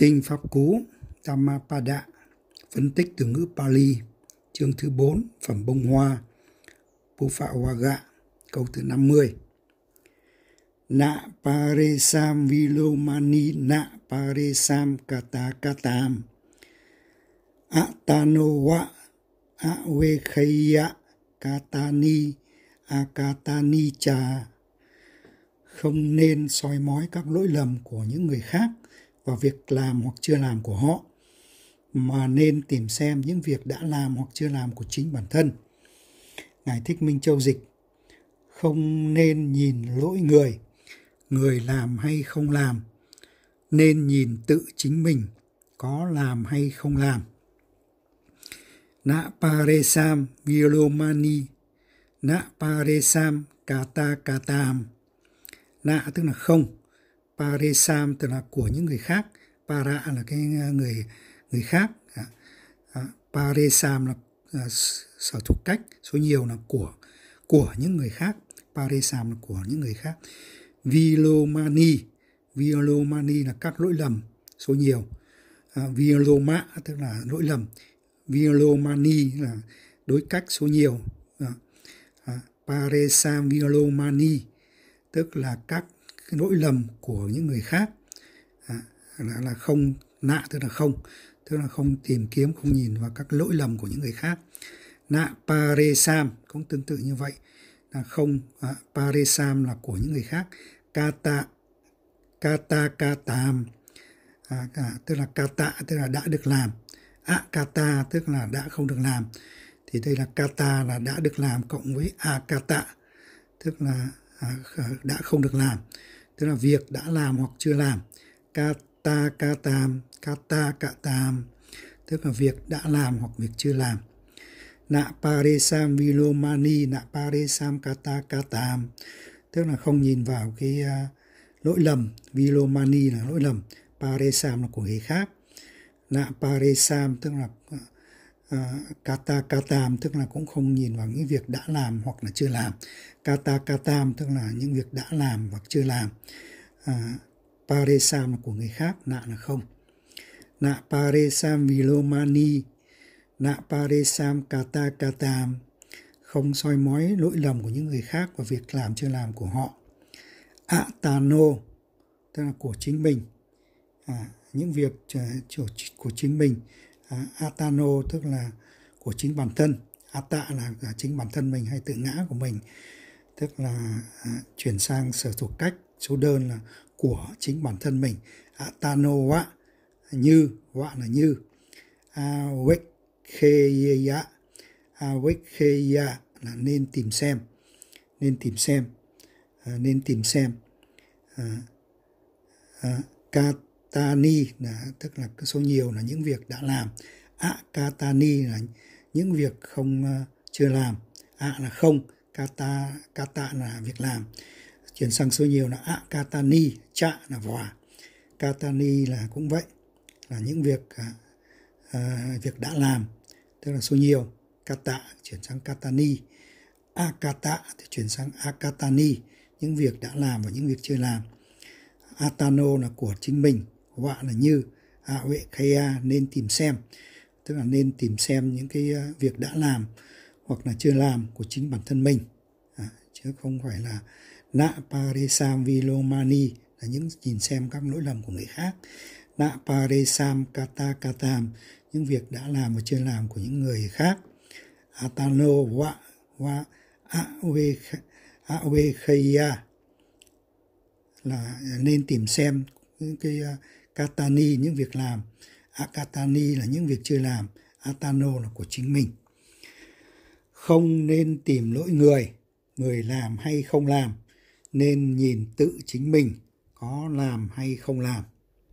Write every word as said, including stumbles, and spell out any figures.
Kinh Pháp Cú Dhammapada, phân tích từ ngữ Pali, chương thứ bốn, phẩm bông hoa, Pupavaga, câu thứ năm mươi. Na paresam vilomani na paresam kata katam atanowa avekhaya katani akatani cha. Không nên soi mói các lỗi lầm của những người khác và việc làm hoặc chưa làm của họ, mà nên tìm xem những việc đã làm hoặc chưa làm của chính bản thân. Ngài Thích Minh Châu dịch: không nên nhìn lỗi người, người làm hay không làm, nên nhìn tự chính mình có làm hay không làm. Na paresam vilomani, na paresam kata katam. Na tức là không, paresam tức là của những người khác, para là cái người người khác, à, paresam là à, sở thuộc cách, số nhiều là của của những người khác, paresam là của những người khác. Vilomani, vilomani là các lỗi lầm, số nhiều. À, viloma tức là lỗi lầm, vilomani là đối cách, số nhiều. À, à, paresam vilomani tức là các cái lỗi lầm của những người khác, à, là, là không, nạ tức là không, tức là không tìm kiếm, không nhìn vào các lỗi lầm của những người khác. Nạ paresam cũng tương tự như vậy, là không, à, paresam là của những người khác. Kata, kata katam, à, à, tức là kata tức là đã được làm, akata tức là đã không được làm. Thì đây là kata là đã được làm cộng với akata tức là à, đã không được làm, tức là việc đã làm hoặc chưa làm. Kata katam, kata katam tức là việc đã làm hoặc việc chưa làm. Na paresam vilomani, na paresam kata katam tức là không nhìn vào cái uh, lỗi lầm. Vilomani là lỗi lầm, paresam là của người khác. Na paresam tức là uh, kata katam tức là cũng không nhìn vào những việc đã làm hoặc là chưa làm. Kata katam tức là những việc đã làm hoặc chưa làm. Uh, paresam là của người khác, nạ là không. Na paresam vilomani, na paresam kata katam không soi mói lỗi lầm của những người khác và việc làm chưa làm của họ. Atano tức là của chính mình, à, những việc uh, của chính mình. À, atano tức là của chính bản thân. Ata là chính bản thân mình hay tự ngã của mình, tức là à, chuyển sang sở thuộc cách, số đơn là của chính bản thân mình. Atano wa như, wa là như. Avekheya, avekheya là nên tìm xem, nên tìm xem, à, nên tìm xem. À, à, katani là tức là số nhiều là những việc đã làm. Akatani là những việc không uh, chưa làm. A là không, kata kata là việc làm. Chuyển sang số nhiều là akatani, cha là và. Katani là cũng vậy, là những việc uh, uh, việc đã làm, tức là số nhiều. Kata chuyển sang katani, akata thì chuyển sang akatani, những việc đã làm và những việc chưa làm. Atano là của chính mình, họa là như. Avekhaya nên tìm xem, tức là nên tìm xem những cái việc đã làm hoặc là chưa làm của chính bản thân mình, à, chứ không phải là na paresam vilomani là những nhìn xem các lỗi lầm của người khác. Na paresam kata katam những việc đã làm và chưa làm của những người khác. Atano wa wa avekhaya là nên tìm xem những cái uh, katani những việc làm. Akatani là những việc chưa làm. Atano là của chính mình. Không nên tìm lỗi người, người làm hay không làm, nên nhìn tự chính mình có làm hay không làm.